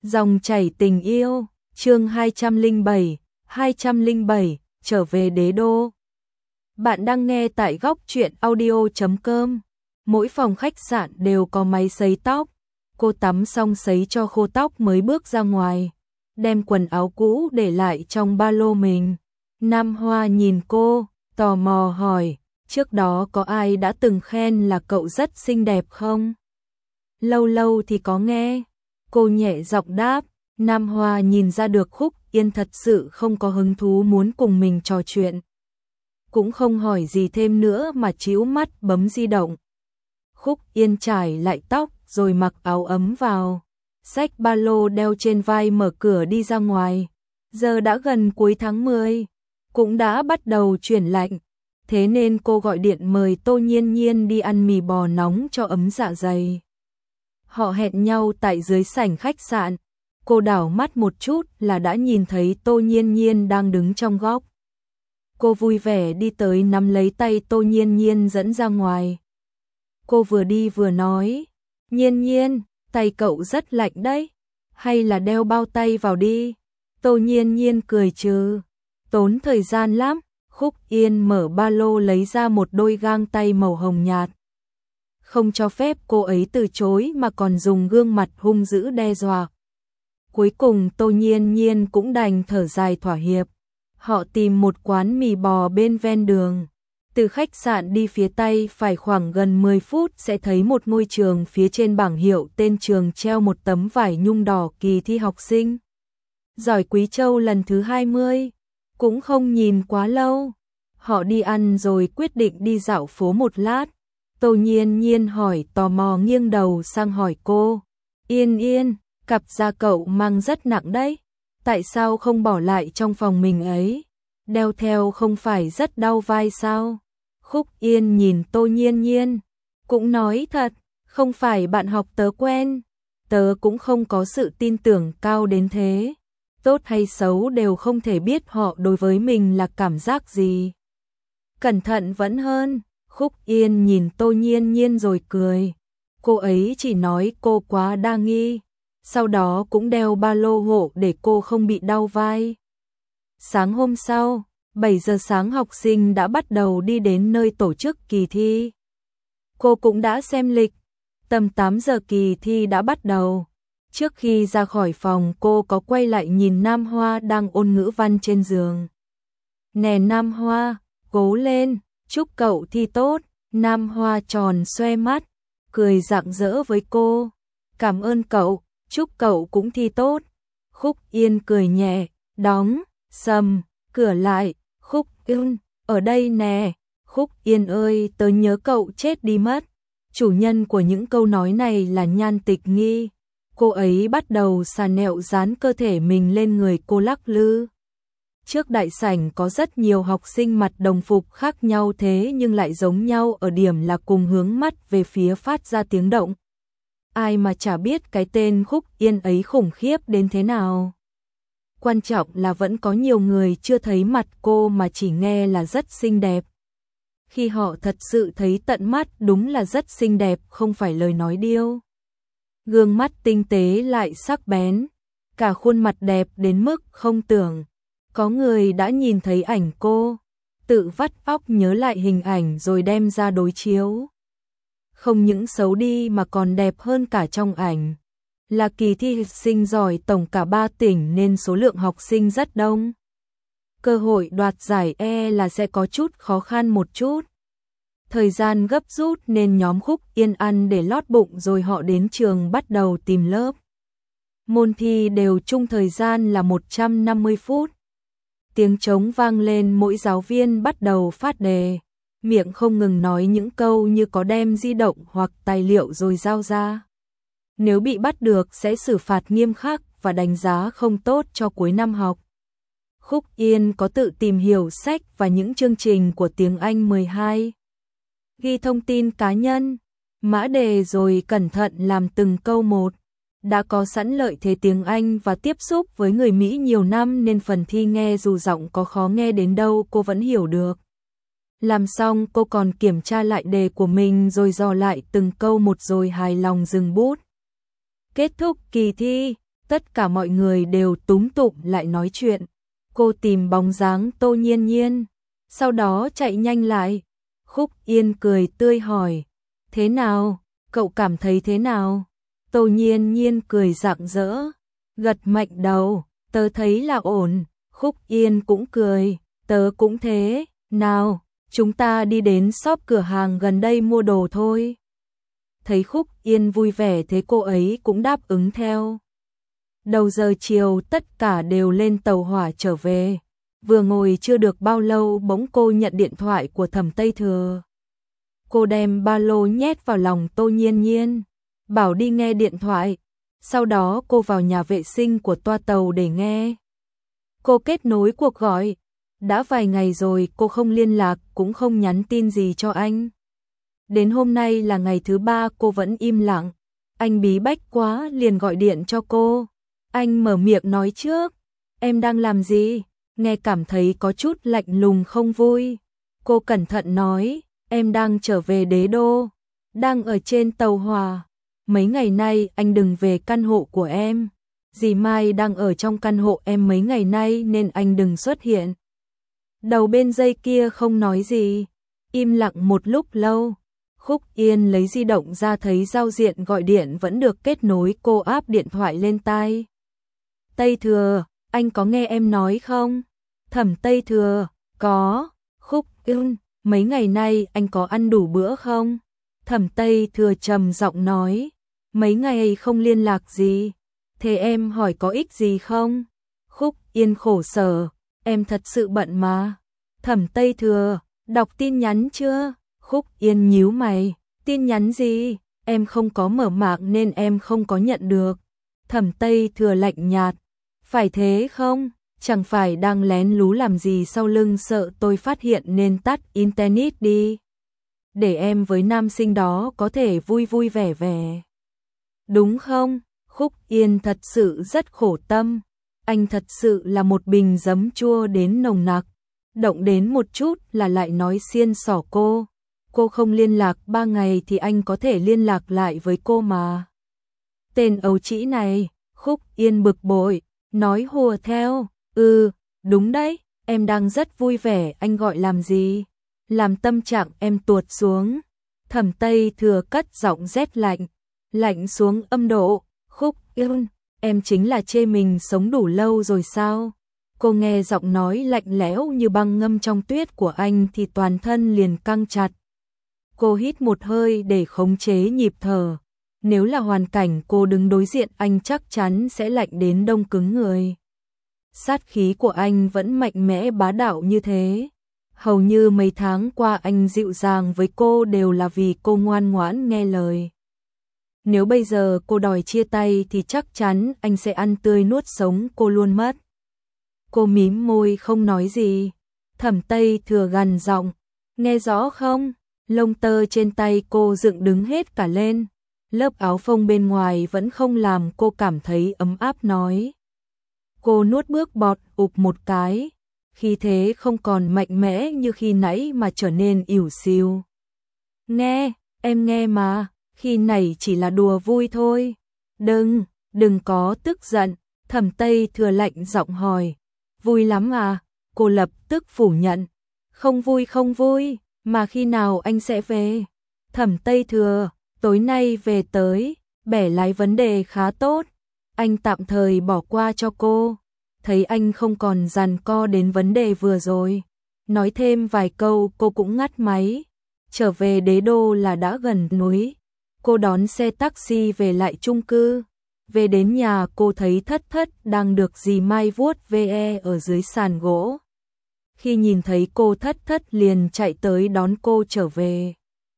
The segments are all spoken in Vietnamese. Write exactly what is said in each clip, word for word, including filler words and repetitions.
Dòng chảy tình yêu, chương hai trăm lẻ bảy, hai trăm lẻ bảy, trở về đế đô. Bạn đang nghe tại góc truyện audio chấm com. Mỗi phòng khách sạn đều có máy sấy tóc. Cô tắm xong sấy cho khô tóc mới bước ra ngoài, đem quần áo cũ để lại trong ba lô mình. Nam Hoa nhìn cô, tò mò hỏi, trước đó có ai đã từng khen là cậu rất xinh đẹp không? Lâu lâu thì có nghe. Cô nhẹ giọng đáp. Nam Hoa nhìn ra được Khúc Yên thật sự không có hứng thú muốn cùng mình trò chuyện. Cũng không hỏi gì thêm nữa mà chíu mắt bấm di động. Khúc Yên trải lại tóc rồi mặc áo ấm vào, xách ba lô đeo trên vai mở cửa đi ra ngoài. Giờ đã gần cuối tháng mười, cũng đã bắt đầu chuyển lạnh. Thế nên cô gọi điện mời Tô Nhiên Nhiên đi ăn mì bò nóng cho ấm dạ dày. Họ hẹn nhau tại dưới sảnh khách sạn. Cô đảo mắt một chút là đã nhìn thấy Tô Nhiên Nhiên đang đứng trong góc. Cô vui vẻ đi tới nắm lấy tay Tô Nhiên Nhiên dẫn ra ngoài. Cô vừa đi vừa nói, Nhiên Nhiên, tay cậu rất lạnh đấy, hay là đeo bao tay vào đi. Tô Nhiên Nhiên cười trừ, tốn thời gian lắm. Khúc Yên mở ba lô lấy ra một đôi găng tay màu hồng nhạt. Không cho phép cô ấy từ chối mà còn dùng gương mặt hung dữ đe dọa. Cuối cùng Tô Nhiên Nhiên cũng đành thở dài thỏa hiệp. Họ tìm một quán mì bò bên ven đường. Từ khách sạn đi phía tây phải khoảng gần mười phút sẽ thấy một ngôi trường, phía trên bảng hiệu tên trường treo một tấm vải nhung đỏ kỳ thi học sinh giỏi Quý Châu lần thứ hai mươi. Cũng không nhìn quá lâu. Họ đi ăn rồi quyết định đi dạo phố một lát. Tô Nhiên Nhiên hỏi tò mò nghiêng đầu sang hỏi cô, Yên Yên, cặp da cậu mang rất nặng đấy, tại sao không bỏ lại trong phòng mình ấy? Đeo theo không phải rất đau vai sao? Khúc Yên nhìn Tô Nhiên Nhiên, cũng nói thật, không phải bạn học tớ quen, tớ cũng không có sự tin tưởng cao đến thế. Tốt hay xấu đều không thể biết họ đối với mình là cảm giác gì. Cẩn thận vẫn hơn. Khúc Yên nhìn Tô Nhiên Nhiên rồi cười. Cô ấy chỉ nói cô quá đa nghi, sau đó cũng đeo ba lô hộ để cô không bị đau vai. Sáng hôm sau, bảy giờ sáng học sinh đã bắt đầu đi đến nơi tổ chức kỳ thi. Cô cũng đã xem lịch, tầm tám giờ kỳ thi đã bắt đầu. Trước khi ra khỏi phòng cô có quay lại nhìn Nam Hoa đang ôn ngữ văn trên giường. Nè Nam Hoa, cố lên, chúc cậu thi tốt. Nam Hoa tròn xoe mắt, cười rạng rỡ với cô. Cảm ơn cậu, chúc cậu cũng thi tốt. Khúc Yên cười nhẹ, đóng, sầm, cửa lại. Khúc Yên, ở đây nè. Khúc Yên ơi, tớ nhớ cậu chết đi mất. Chủ nhân của những câu nói này là Nhan Tịch Nghi. Cô ấy bắt đầu xà nẹo dán cơ thể mình lên người cô lắc lư. Trước đại sảnh có rất nhiều học sinh mặc đồng phục khác nhau thế nhưng lại giống nhau ở điểm là cùng hướng mắt về phía phát ra tiếng động. Ai mà chả biết cái tên Khúc Yên ấy khủng khiếp đến thế nào. Quan trọng là vẫn có nhiều người chưa thấy mặt cô mà chỉ nghe là rất xinh đẹp. Khi họ thật sự thấy tận mắt đúng là rất xinh đẹp, không phải lời nói điêu. Gương mắt tinh tế lại sắc bén, cả khuôn mặt đẹp đến mức không tưởng. Có người đã nhìn thấy ảnh cô, tự vắt óc nhớ lại hình ảnh rồi đem ra đối chiếu. Không những xấu đi mà còn đẹp hơn cả trong ảnh. Là kỳ thi học sinh giỏi tổng cả ba tỉnh nên số lượng học sinh rất đông. Cơ hội đoạt giải e là sẽ có chút khó khăn một chút. Thời gian gấp rút nên nhóm Khúc Yên ăn để lót bụng rồi họ đến trường bắt đầu tìm lớp. Môn thi đều chung thời gian là một trăm năm mươi phút. Tiếng trống vang lên, mỗi giáo viên bắt đầu phát đề, miệng không ngừng nói những câu như có đem di động hoặc tài liệu rồi giao ra. Nếu bị bắt được sẽ xử phạt nghiêm khắc và đánh giá không tốt cho cuối năm học. Khúc Yên có tự tìm hiểu sách và những chương trình của tiếng Anh mười hai. Ghi thông tin cá nhân, mã đề rồi cẩn thận làm từng câu một. Đã có sẵn lợi thế tiếng Anh và tiếp xúc với người Mỹ nhiều năm nên phần thi nghe dù giọng có khó nghe đến đâu cô vẫn hiểu được. Làm xong cô còn kiểm tra lại đề của mình rồi dò lại từng câu một rồi hài lòng dừng bút. Kết thúc kỳ thi, tất cả mọi người đều túm tụm lại nói chuyện. Cô tìm bóng dáng Tô Nhiên Nhiên, sau đó chạy nhanh lại. Khúc Yên cười tươi hỏi, thế nào, cậu cảm thấy thế nào? Tô Nhiên Nhiên cười rạng rỡ, gật mạnh đầu, tớ thấy là ổn. Khúc Yên cũng cười, tớ cũng thế, nào, chúng ta đi đến shop cửa hàng gần đây mua đồ thôi. Thấy Khúc Yên vui vẻ thế cô ấy cũng đáp ứng theo. Đầu giờ chiều tất cả đều lên tàu hỏa trở về. Vừa ngồi chưa được bao lâu bỗng cô nhận điện thoại của Thẩm Tây Thừa. Cô đem ba lô nhét vào lòng Tô Nhiên Nhiên, bảo đi nghe điện thoại. Sau đó cô vào nhà vệ sinh của toa tàu để nghe. Cô kết nối cuộc gọi. Đã vài ngày rồi cô không liên lạc cũng không nhắn tin gì cho anh. Đến hôm nay là ngày thứ ba cô vẫn im lặng. Anh bí bách quá liền gọi điện cho cô. Anh mở miệng nói trước, em đang làm gì? Nghe cảm thấy có chút lạnh lùng không vui. Cô cẩn thận nói, em đang trở về Đế Đô, đang ở trên tàu hỏa. Mấy ngày nay anh đừng về căn hộ của em. Dì Mai đang ở trong căn hộ em mấy ngày nay nên anh đừng xuất hiện. Đầu bên dây kia không nói gì, im lặng một lúc lâu. Khúc Yên lấy di động ra thấy giao diện gọi điện vẫn được kết nối, cô áp điện thoại lên tai. Tây Thừa, anh có nghe em nói không? Thẩm Tây Thừa, có. Khúc Yên, mấy ngày nay anh có ăn đủ bữa không? Thẩm Tây Thừa trầm giọng nói, mấy ngày không liên lạc gì. Thế em hỏi có ích gì không? Khúc Yên khổ sở, em thật sự bận mà. Thẩm Tây Thừa, đọc tin nhắn chưa? Khúc Yên nhíu mày, tin nhắn gì? Em không có mở mạng nên em không có nhận được. Thẩm Tây Thừa lạnh nhạt, phải thế không? Chẳng phải đang lén lú làm gì sau lưng sợ tôi phát hiện nên tắt internet đi. Để em với nam sinh đó có thể vui vui vẻ vẻ. Đúng không? Khúc Yên thật sự rất khổ tâm. Anh thật sự là một bình giấm chua đến nồng nặc. Động đến một chút là lại nói xiên xỏ cô. Cô không liên lạc ba ngày thì anh có thể liên lạc lại với cô mà. Tên ấu trĩ này, Khúc Yên bực bội, nói hùa theo. Ừ, đúng đấy, em đang rất vui vẻ, anh gọi làm gì? Làm tâm trạng em tuột xuống. Thẩm Tây Thừa cất giọng rét lạnh, lạnh xuống âm độ. Khúc Yên, em chính là chê mình sống đủ lâu rồi sao? Cô nghe giọng nói lạnh lẽo như băng ngâm trong tuyết của anh thì toàn thân liền căng chặt. Cô hít một hơi để khống chế nhịp thở. Nếu là hoàn cảnh cô đứng đối diện anh chắc chắn sẽ lạnh đến đông cứng người. Sát khí của anh vẫn mạnh mẽ bá đạo như thế. Hầu như mấy tháng qua anh dịu dàng với cô đều là vì cô ngoan ngoãn nghe lời. Nếu bây giờ cô đòi chia tay thì chắc chắn anh sẽ ăn tươi nuốt sống cô luôn mất. Cô mím môi không nói gì. Thẩm Tây Thừa gằn giọng, nghe rõ không? Lông tơ trên tay cô dựng đứng hết cả lên. Lớp áo phông bên ngoài vẫn không làm cô cảm thấy ấm áp nói. Cô nuốt bước bọt ụp một cái. Khi thế không còn mạnh mẽ như khi nãy mà trở nên ỉu xìu. Nghe, em nghe mà, khi này chỉ là đùa vui thôi. Đừng, đừng có tức giận. Thẩm Tây Thừa lạnh giọng hỏi. Vui lắm à? Cô lập tức phủ nhận. Không vui không vui, mà khi nào anh sẽ về? Thẩm Tây Thừa, tối nay về tới, bẻ lái vấn đề khá tốt. Anh tạm thời bỏ qua cho cô. Thấy anh không còn giằng co đến vấn đề vừa rồi. Nói thêm vài câu cô cũng ngắt máy. Trở về Đế Đô là đã gần núi. Cô đón xe taxi về lại chung cư. Về đến nhà cô thấy Thất Thất đang được dì Mai vuốt ve ở dưới sàn gỗ. Khi nhìn thấy cô Thất Thất liền chạy tới đón cô trở về.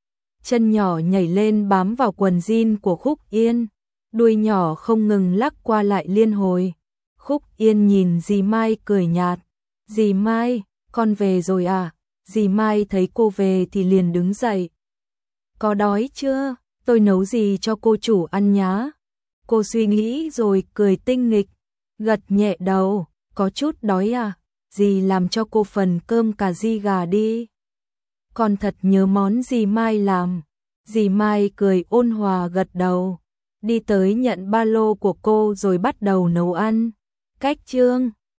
Chân nhỏ nhảy lên bám vào quần jean của Khúc Yên. Đuôi nhỏ không ngừng lắc qua lại liên hồi. Khúc Yên nhìn dì Mai cười nhạt. Dì Mai, con về rồi à? Dì Mai thấy cô về thì liền đứng dậy. Có đói chưa? Tôi nấu gì cho cô chủ ăn nhá? Cô suy nghĩ rồi cười tinh nghịch, gật nhẹ đầu, có chút đói à? Dì làm cho cô phần cơm cà ri gà đi. Con thật nhớ món dì Mai làm. Dì Mai cười ôn hòa gật đầu. đi tới nhận ba lô của cô rồi bắt đầu nấu ăn. Cách chương